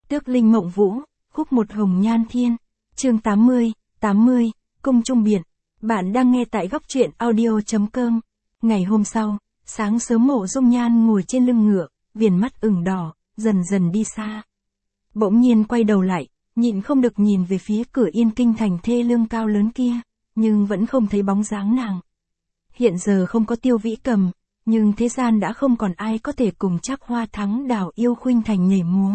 Tước Linh Mộng Vũ, khúc một Hồng Nhan Thiên, chương 80, Cung Trung Biển. Bạn đang nghe tại góc truyện audio.com. Ngày hôm sau, sáng sớm Mộ Dung Nhan ngồi trên lưng ngựa, viền mắt ửng đỏ, dần dần đi xa. Bỗng nhiên quay đầu lại, nhịn không được nhìn về phía cửa Yên Kinh thành thê lương cao lớn kia, nhưng vẫn không thấy bóng dáng nàng. Hiện giờ không có Tiêu Vĩ Cầm, nhưng thế gian đã không còn ai có thể cùng Trác Hoa Thắng đảo yêu khuynh thành nhảy múa.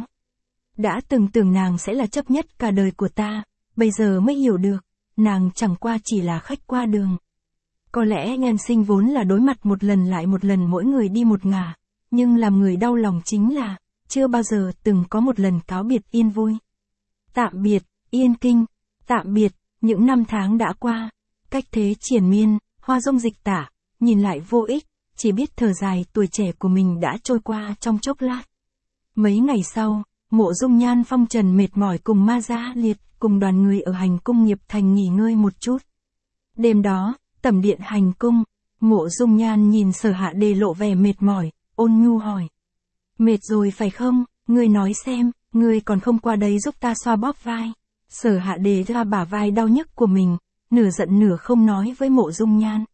Đã từng tưởng nàng sẽ là chấp nhất cả đời của ta, bây giờ mới hiểu được, nàng chẳng qua chỉ là khách qua đường. Có lẽ nhân sinh vốn là đối mặt một lần lại một lần mỗi người đi một ngả, nhưng làm người đau lòng chính là, chưa bao giờ từng có một lần cáo biệt yên vui. Tạm biệt, Yên Kinh, tạm biệt, những năm tháng đã qua, cách thế triền miên, hoa dung dịch tả, nhìn lại vô ích, chỉ biết thở dài tuổi trẻ của mình đã trôi qua trong chốc lát. Mấy ngày sau, Mộ Dung Nhan phong trần mệt mỏi cùng Ma Gia Liệt, cùng đoàn người ở hành cung Nghiệp Thành nghỉ ngơi một chút. Đêm đó, tẩm điện hành cung, Mộ Dung Nhan nhìn Sở Hạ Đề lộ vẻ mệt mỏi, ôn nhu hỏi. Mệt rồi phải không, ngươi nói xem, ngươi còn không qua đây giúp ta xoa bóp vai. Sở Hạ Đề ra bả vai đau nhức của mình, nửa giận nửa không nói với Mộ Dung Nhan.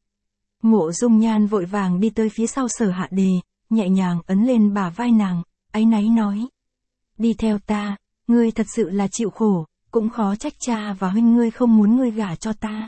Mộ Dung Nhan vội vàng đi tới phía sau Sở Hạ Đề, nhẹ nhàng ấn lên bả vai nàng, áy náy nói. Đi theo ta, ngươi thật sự là chịu khổ, cũng khó trách cha và huynh ngươi không muốn ngươi gả cho ta.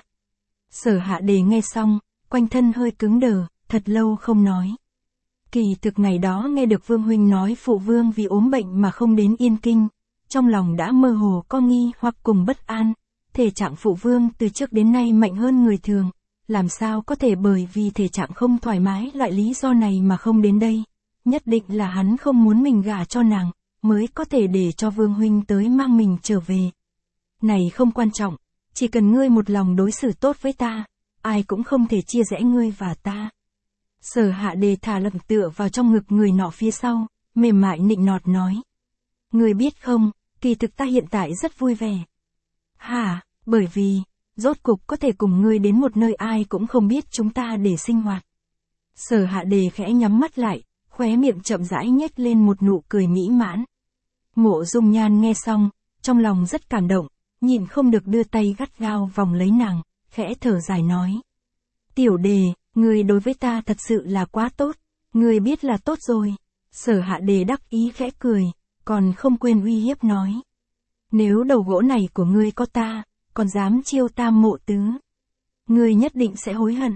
Sở Hạ Đề nghe xong, quanh thân hơi cứng đờ, thật lâu không nói. Kỳ thực ngày đó nghe được Vương huynh nói phụ vương vì ốm bệnh mà không đến Yên Kinh, trong lòng đã mơ hồ có nghi hoặc cùng bất an, thể trạng phụ vương từ trước đến nay mạnh hơn người thường, làm sao có thể bởi vì thể trạng không thoải mái loại lý do này mà không đến đây, nhất định là hắn không muốn mình gả cho nàng, mới có thể để cho Vương huynh tới mang mình trở về. Này không quan trọng, chỉ cần ngươi một lòng đối xử tốt với ta, ai cũng không thể chia rẽ ngươi và ta. Sở Hạ Đề thả lỏng tựa vào trong ngực người nọ phía sau, mềm mại nịnh nọt nói. Ngươi biết không, kỳ thực ta hiện tại rất vui vẻ. Hả, bởi vì, rốt cục có thể cùng ngươi đến một nơi ai cũng không biết chúng ta để sinh hoạt. Sở Hạ Đề khẽ nhắm mắt lại, khóe miệng chậm rãi nhếch lên một nụ cười mỹ mãn. Mộ Dung Nhan nghe xong, trong lòng rất cảm động, nhịn không được đưa tay gắt gao vòng lấy nàng, khẽ thở dài nói. Tiểu Đề, ngươi đối với ta thật sự là quá tốt, ngươi biết là tốt rồi. Sở Hạ Đề đắc ý khẽ cười, còn không quên uy hiếp nói. Nếu đầu gỗ này của ngươi có ta, còn dám chiêu ta Mộ tứ, ngươi nhất định sẽ hối hận.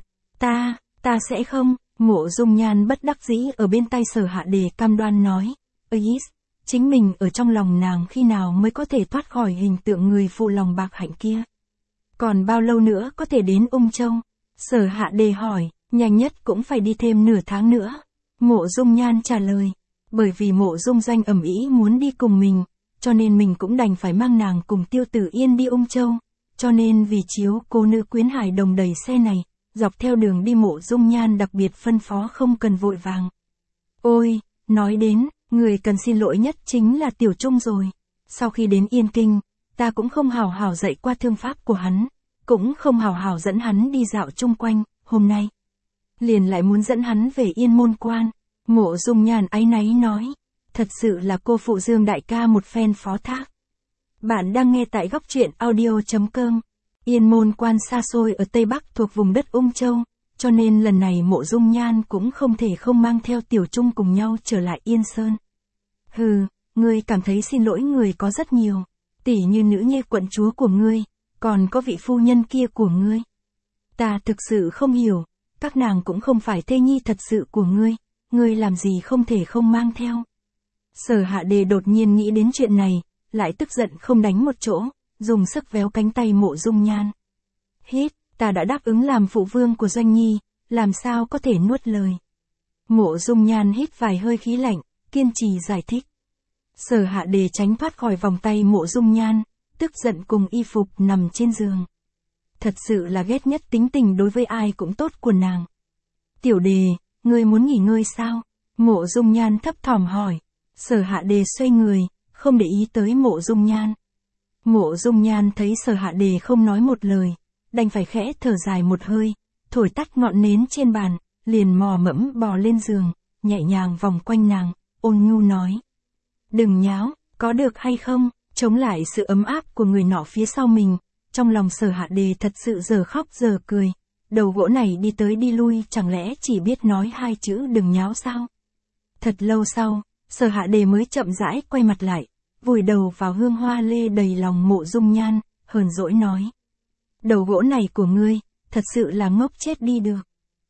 Ta sẽ không. Mộ Dung Nhan bất đắc dĩ ở bên tay Sở Hạ Đề cam đoan nói. Chính mình ở trong lòng nàng khi nào mới có thể thoát khỏi hình tượng người phụ lòng bạc hạnh kia. Còn bao lâu nữa có thể đến Ung Châu? Sở Hạ Đề hỏi, nhanh nhất cũng phải đi thêm nửa tháng nữa. Mộ Dung Nhan trả lời, bởi vì Mộ Dung Doanh ầm ĩ muốn đi cùng mình, cho nên mình cũng đành phải mang nàng cùng Tiêu Tử Yên đi Ung Châu, cho nên vì chiếu cô nữ quyến hải đồng đầy xe này, dọc theo đường đi Mộ Dung Nhan đặc biệt phân phó không cần vội vàng. Ôi, nói đến, người cần xin lỗi nhất chính là Tiểu Trung rồi. Sau khi đến Yên Kinh, ta cũng không hào hào dạy qua thương pháp của hắn, cũng không hào hào dẫn hắn đi dạo chung quanh, hôm nay liền lại muốn dẫn hắn về Yên Môn Quan. Mộ Dung Nhan áy náy nói, thật sự là cô phụ Dương đại ca một phen phó thác. Bạn đang nghe tại góc truyện audio.com. Yên Môn Quan xa xôi ở Tây Bắc thuộc vùng đất Ung Châu, cho nên lần này Mộ Dung Nhan cũng không thể không mang theo Tiểu Trung cùng nhau trở lại Yên Sơn. Hừ, ngươi cảm thấy xin lỗi người có rất nhiều, tỉ như nữ nhi quận chúa của ngươi, còn có vị phu nhân kia của ngươi. Ta thực sự không hiểu, các nàng cũng không phải thê nhi thật sự của ngươi làm gì không thể không mang theo. Sở Hạ Đề đột nhiên nghĩ đến chuyện này, lại tức giận không đánh một chỗ, dùng sức véo cánh tay Mộ Dung Nhan. Hít, ta đã đáp ứng làm phụ vương của Doanh Nhi, làm sao có thể nuốt lời. Mộ Dung Nhan hít vài hơi khí lạnh, kiên trì giải thích. Sở Hạ Đề tránh thoát khỏi vòng tay Mộ Dung Nhan, tức giận cùng y phục nằm trên giường. Thật sự là ghét nhất tính tình đối với ai cũng tốt của nàng. Tiểu Đề, ngươi muốn nghỉ ngơi sao? Mộ Dung Nhan thấp thỏm hỏi. Sở Hạ Đề xoay người, không để ý tới Mộ Dung Nhan. Mộ Dung Nhan thấy Sở Hạ Đề không nói một lời, đành phải khẽ thở dài một hơi, thổi tắt ngọn nến trên bàn, liền mò mẫm bò lên giường, nhẹ nhàng vòng quanh nàng, ôn nhu nói. Đừng nháo, có được hay không, chống lại sự ấm áp của người nọ phía sau mình, trong lòng Sở Hạ Đề thật sự giờ khóc giờ cười. Đầu gỗ này đi tới đi lui chẳng lẽ chỉ biết nói hai chữ đừng nháo sao? Thật lâu sau, Sở Hạ Đề mới chậm rãi quay mặt lại, vùi đầu vào hương hoa lê đầy lòng Mộ Dung Nhan, hờn dỗi nói. Đầu gỗ này của ngươi, thật sự là ngốc chết đi được.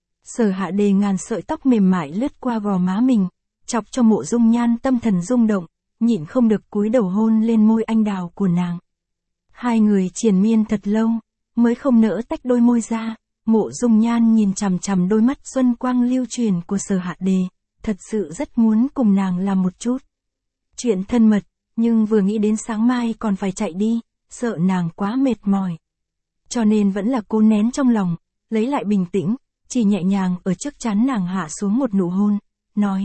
Sở Hạ Đề ngàn sợi tóc mềm mại lướt qua gò má mình, chọc cho Mộ Dung Nhan tâm thần rung động, nhịn không được cúi đầu hôn lên môi anh đào của nàng. Hai người triền miên thật lâu, mới không nỡ tách đôi môi ra. Mộ Dung Nhan nhìn chằm chằm đôi mắt xuân quang lưu truyền của Sở Hạ Đề, thật sự rất muốn cùng nàng làm một chút chuyện thân mật, nhưng vừa nghĩ đến sáng mai còn phải chạy đi, sợ nàng quá mệt mỏi. Cho nên vẫn là cố nén trong lòng, lấy lại bình tĩnh, chỉ nhẹ nhàng ở trước trán nàng hạ xuống một nụ hôn, nói.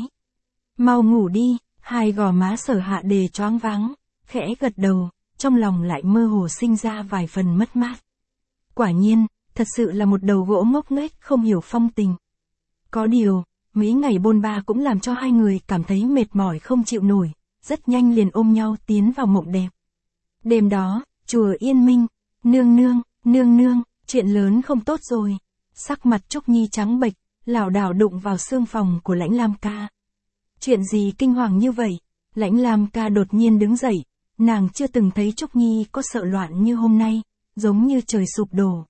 Mau ngủ đi, hai gò má Sở Hạ Đề choáng váng, khẽ gật đầu, trong lòng lại mơ hồ sinh ra vài phần mất mát. Quả nhiên, thật sự là một đầu gỗ ngốc nghếch không hiểu phong tình. Có điều, mấy ngày bôn ba cũng làm cho hai người cảm thấy mệt mỏi không chịu nổi, rất nhanh liền ôm nhau tiến vào mộng đẹp. Đêm đó, chùa Yên Minh, nương nương, chuyện lớn không tốt rồi. Sắc mặt Trúc Nhi trắng bệch, lảo đảo đụng vào xương phòng của Lãnh Lam Ca. Chuyện gì kinh hoàng như vậy? Lãnh Lam Ca đột nhiên đứng dậy, nàng chưa từng thấy Trúc Nhi có sợ loạn như hôm nay, giống như trời sụp đổ.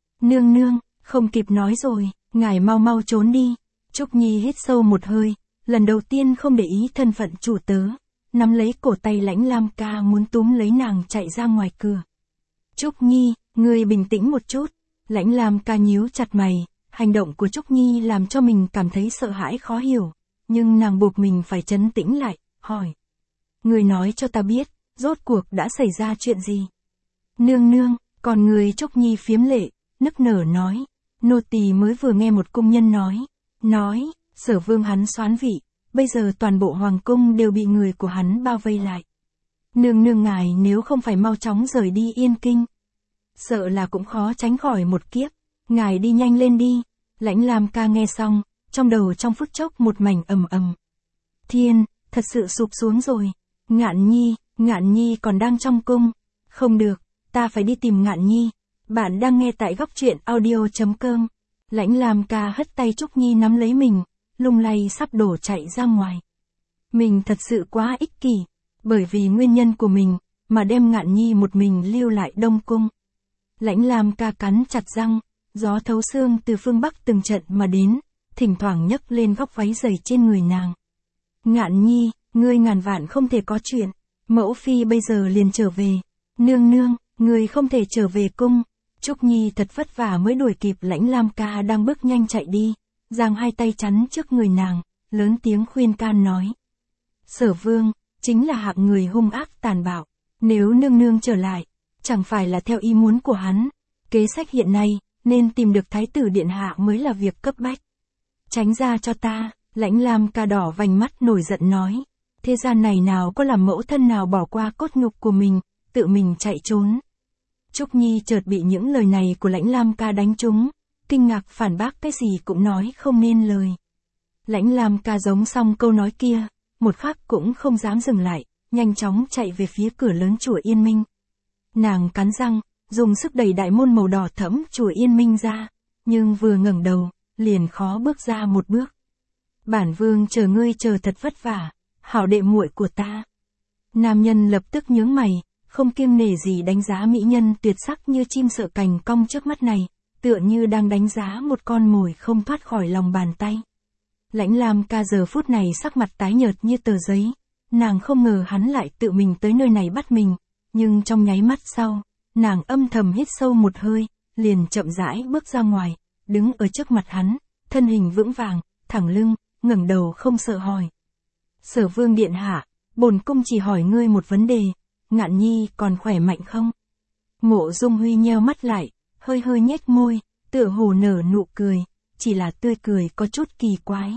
Nương, không kịp nói rồi, ngài mau trốn đi. Trúc Nhi hít sâu một hơi, lần đầu tiên không để ý thân phận chủ tớ, nắm lấy cổ tay Lãnh Lam Ca muốn túm lấy nàng chạy ra ngoài cửa. Trúc Nhi, ngươi bình tĩnh một chút. Lãnh Lam Ca nhíu chặt mày, hành động của Trúc Nhi làm cho mình cảm thấy sợ hãi khó hiểu, nhưng nàng buộc mình phải trấn tĩnh lại, hỏi. Ngươi nói cho ta biết, rốt cuộc đã xảy ra chuyện gì? Nương, còn người Trúc Nhi phiếm lệ, nức nở nói. Nô tỳ mới vừa nghe một cung nhân nói, Sở Vương hắn soán vị, bây giờ toàn bộ hoàng cung đều bị người của hắn bao vây lại. Nương ngài nếu không phải mau chóng rời đi Yên Kinh, sợ là cũng khó tránh khỏi một kiếp, ngài đi nhanh lên đi. Lãnh Lam Ca nghe xong, trong đầu trong phút chốc một mảnh ầm. Thiên, thật sự sụp xuống rồi. Ngạn Nhi còn đang trong cung. Không được, ta phải đi tìm Ngạn Nhi. Bạn đang nghe tại góc truyện audio.com. Lãnh Lam Ca hất tay Trúc Nhi nắm lấy mình, lung lay sắp đổ chạy ra ngoài. Mình thật sự quá ích kỷ, bởi vì nguyên nhân của mình, mà đem Ngạn Nhi một mình lưu lại Đông Cung. Lãnh Lam Ca cắn chặt răng, gió thấu xương từ phương Bắc từng trận mà đến, thỉnh thoảng nhấc lên góc váy dày trên người nàng. Ngạn Nhi, ngươi ngàn vạn không thể có chuyện, mẫu phi bây giờ liền trở về. Nương, ngươi không thể trở về cung. Trúc Nhi thật vất vả mới đuổi kịp Lãnh Lam Ca đang bước nhanh chạy đi, giang hai tay chắn trước người nàng, lớn tiếng khuyên can nói. Sở Vương, chính là hạng người hung ác tàn bạo, nếu nương trở lại, chẳng phải là theo ý muốn của hắn. Kế sách hiện nay, nên tìm được Thái tử Điện Hạ mới là việc cấp bách. Tránh ra cho ta. Lãnh Lam Ca đỏ vành mắt nổi giận nói. Thế gian này nào có làm mẫu thân nào bỏ qua cốt nhục của mình, tự mình chạy trốn. Trúc Nhi chợt bị những lời này của Lãnh Lam Ca đánh trúng, kinh ngạc phản bác cái gì cũng nói không nên lời. Lãnh Lam Ca giống xong câu nói kia, một khắc cũng không dám dừng lại, nhanh chóng chạy về phía cửa lớn chùa Yên Minh. Nàng cắn răng, dùng sức đẩy đại môn màu đỏ thẫm chùa Yên Minh ra, nhưng vừa ngẩng đầu, liền khó bước ra một bước. Bản vương chờ ngươi chờ thật vất vả, hảo đệ muội của ta. Nam nhân lập tức nhướng mày, không kiêng nể gì đánh giá mỹ nhân tuyệt sắc như chim sợ cành cong trước mắt này, tựa như đang đánh giá một con mồi không thoát khỏi lòng bàn tay. Lãnh Lam Ca giờ phút này sắc mặt tái nhợt như tờ giấy, nàng không ngờ hắn lại tự mình tới nơi này bắt mình, nhưng trong nháy mắt sau, nàng âm thầm hít sâu một hơi, liền chậm rãi bước ra ngoài, đứng ở trước mặt hắn, thân hình vững vàng, thẳng lưng, ngẩng đầu không sợ hỏi. Sở Vương Điện Hạ, bổn cung chỉ hỏi ngươi một vấn đề, Ngạn Nhi còn khỏe mạnh không? Mộ Dung Huy nheo mắt lại, hơi nhếch môi, tựa hồ nở nụ cười, chỉ là tươi cười có chút kỳ quái.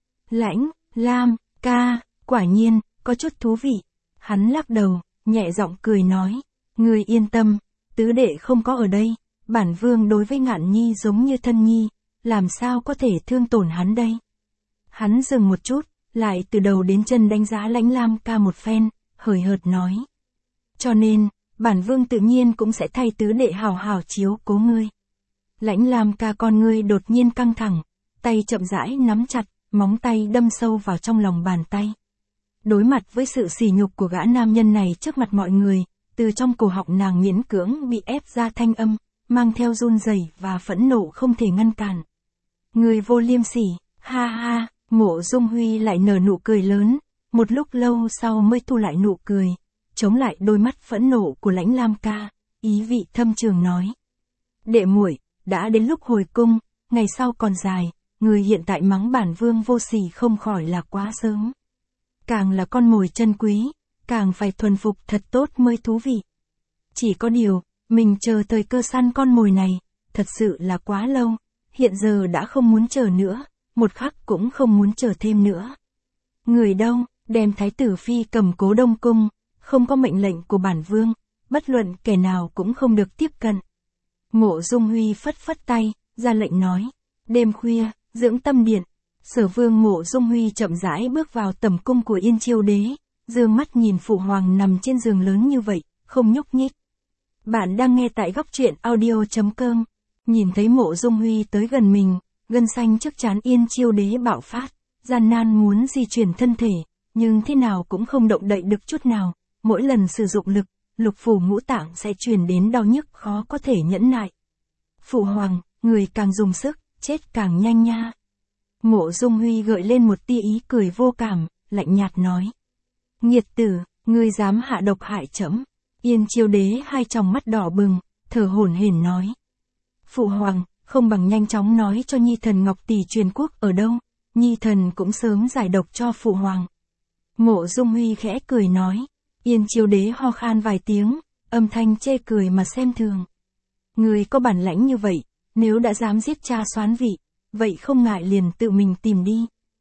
Lãnh Lam Ca, quả nhiên, có chút thú vị. Hắn lắc đầu, nhẹ giọng cười nói, ngươi yên tâm, tứ đệ không có ở đây, bản vương đối với Ngạn Nhi giống như thân nhi, làm sao có thể thương tổn hắn đây? Hắn dừng một chút, lại từ đầu đến chân đánh giá Lãnh Lam Ca một phen, hời hợt nói. Cho nên, bản vương tự nhiên cũng sẽ thay tứ đệ hào hào chiếu cố ngươi. Lãnh Lam Ca con ngươi đột nhiên căng thẳng, tay chậm rãi nắm chặt, móng tay đâm sâu vào trong lòng bàn tay. Đối mặt với sự sỉ nhục của gã nam nhân này trước mặt mọi người, từ trong cổ họng nàng miễn cưỡng bị ép ra thanh âm, mang theo run rẩy và phẫn nộ không thể ngăn cản. Người vô liêm sỉ, ha ha, Mộ Dung Huy lại nở nụ cười lớn, một lúc lâu sau mới thu lại nụ cười, chống lại đôi mắt phẫn nộ của Lãnh Lam Ca, ý vị thâm trường nói. Đệ muội, đã đến lúc hồi cung, ngày sau còn dài, người hiện tại mắng bản vương vô sỉ không khỏi là quá sớm. Càng là con mồi chân quý, càng phải thuần phục thật tốt mới thú vị. Chỉ có điều, mình chờ thời cơ săn con mồi này, thật sự là quá lâu, hiện giờ đã không muốn chờ nữa, một khắc cũng không muốn chờ thêm nữa. Người đâu, đem thái tử phi cầm cố Đông Cung, không có mệnh lệnh của bản vương, bất luận kẻ nào cũng không được tiếp cận. Mộ Dung Huy phất phất tay, ra lệnh nói. Đêm khuya, dưỡng tâm điện, Sở Vương Mộ Dung Huy chậm rãi bước vào tẩm cung của Yên Chiêu Đế, dương mắt nhìn phụ hoàng nằm trên giường lớn như vậy, không nhúc nhích. Bạn đang nghe tại góc truyện audio.com. Nhìn thấy Mộ Dung Huy tới gần mình, gân xanh trước trán Yên Chiêu Đế bạo phát, gian nan muốn di chuyển thân thể, nhưng thế nào cũng không động đậy được chút nào, mỗi lần sử dụng lực, lục phủ ngũ tạng sẽ truyền đến đau nhức khó có thể nhẫn nại. Phụ hoàng, người càng dùng sức, chết càng nhanh nha. Mộ Dung Huy gợi lên một tia ý cười vô cảm, lạnh nhạt nói. Nghiệt tử, ngươi dám hạ độc hại trẫm. Yên Chiêu Đế hai tròng mắt đỏ bừng, thở hổn hển nói. Phụ hoàng, không bằng nhanh chóng nói cho nhi thần Ngọc Tỷ truyền quốc ở đâu, nhi thần cũng sớm giải độc cho phụ hoàng. Mộ Dung Huy khẽ cười nói. Yên Chiêu Đế ho khan vài tiếng, âm thanh chê cười mà xem thường. Người có bản lãnh như vậy, nếu đã dám giết cha Soán Vị, vậy không ngại liền tự mình tìm đi.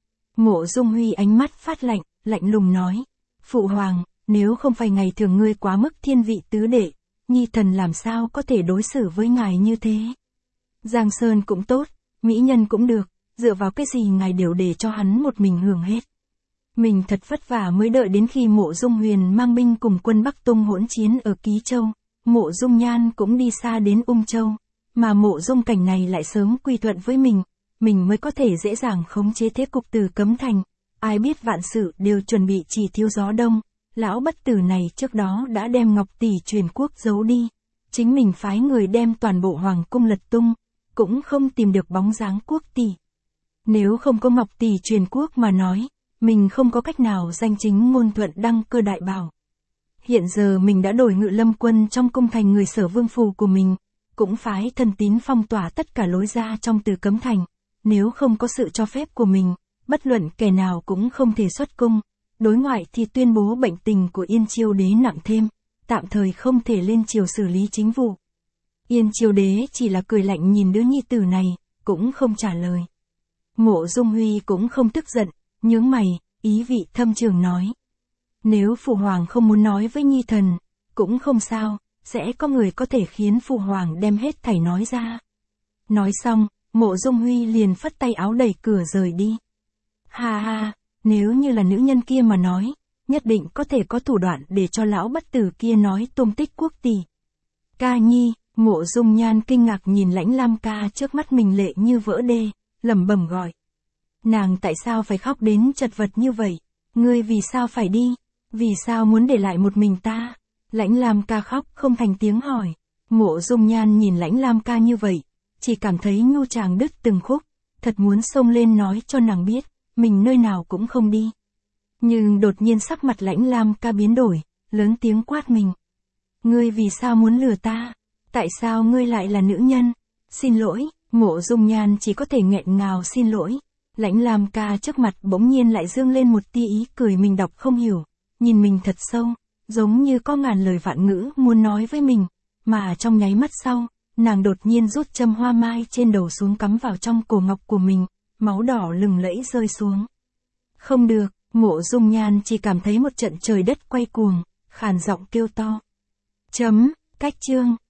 Mộ Dung Huy ánh mắt phát lạnh, lạnh lùng nói. Phụ hoàng, nếu không phải ngày thường ngươi quá mức thiên vị tứ đệ, nhi thần làm sao có thể đối xử với ngài như thế. Giang Sơn cũng tốt, mỹ nhân cũng được, dựa vào cái gì ngài đều để cho hắn một mình hưởng hết. Mình thật vất vả mới đợi đến khi Mộ Dung Huyền mang binh cùng quân Bắc Tung hỗn chiến ở Ký Châu, Mộ Dung Nhan cũng đi xa đến Ung Châu, mà Mộ Dung Cảnh này lại sớm quy thuận với mình mới có thể dễ dàng khống chế thế cục từ Cấm Thành. Ai biết vạn sự đều chuẩn bị chỉ thiếu gió đông, lão bất tử này trước đó đã đem Ngọc Tỷ truyền quốc giấu đi, chính mình phái người đem toàn bộ hoàng cung lật tung, cũng không tìm được bóng dáng quốc tỷ. Nếu không có Ngọc Tỷ truyền quốc mà nói, mình không có cách nào danh chính ngôn thuận đăng cơ đại bảo. Hiện giờ mình đã đổi Ngự Lâm quân trong cung thành người Sở Vương phủ của mình, cũng phái thần tín phong tỏa tất cả lối ra trong Từ Cấm Thành, nếu không có sự cho phép của mình, bất luận kẻ nào cũng không thể xuất cung. Đối ngoại thì tuyên bố bệnh tình của Yên Chiêu Đế nặng thêm, tạm thời không thể lên triều xử lý chính vụ. Yên Chiêu Đế chỉ là cười lạnh nhìn đứa nhi tử này, cũng không trả lời. Mộ Dung Huy cũng không tức giận, nhướng mày, ý vị thâm trường nói. Nếu phụ hoàng không muốn nói với nhi thần, cũng không sao, sẽ có người có thể khiến phụ hoàng đem hết thảy nói ra. Nói xong, Mộ Dung Huy liền phất tay áo đẩy cửa rời đi. Ha ha, nếu như là nữ nhân kia mà nói, nhất định có thể có thủ đoạn để cho lão bất tử kia nói tung tích quốc tỷ. Ca nhi, Mộ Dung Nhan kinh ngạc nhìn Lãnh Lam Ca trước mắt mình lệ như vỡ đê, lẩm bẩm gọi. Nàng tại sao phải khóc đến chật vật như vậy? Ngươi vì sao phải đi? Vì sao muốn để lại một mình ta? Lãnh Lam Ca khóc không thành tiếng hỏi. Mộ Dung Nhan nhìn Lãnh Lam Ca như vậy, chỉ cảm thấy nhu tràng đứt từng khúc, thật muốn xông lên nói cho nàng biết, mình nơi nào cũng không đi. Nhưng đột nhiên sắc mặt Lãnh Lam Ca biến đổi, lớn tiếng quát mình. Ngươi vì sao muốn lừa ta? Tại sao ngươi lại là nữ nhân? Xin lỗi, Mộ Dung Nhan chỉ có thể nghẹn ngào xin lỗi. Lãnh Lam Ca trước mặt bỗng nhiên lại dương lên một tia ý cười mình đọc không hiểu, nhìn mình thật sâu, giống như có ngàn lời vạn ngữ muốn nói với mình, mà trong nháy mắt sau, nàng đột nhiên rút châm hoa mai trên đầu xuống cắm vào trong cổ ngọc của mình, máu đỏ lừng lẫy rơi xuống. Không được, Mộ Dung Nhan chỉ cảm thấy một trận trời đất quay cuồng, khàn giọng kêu to. Cách chương.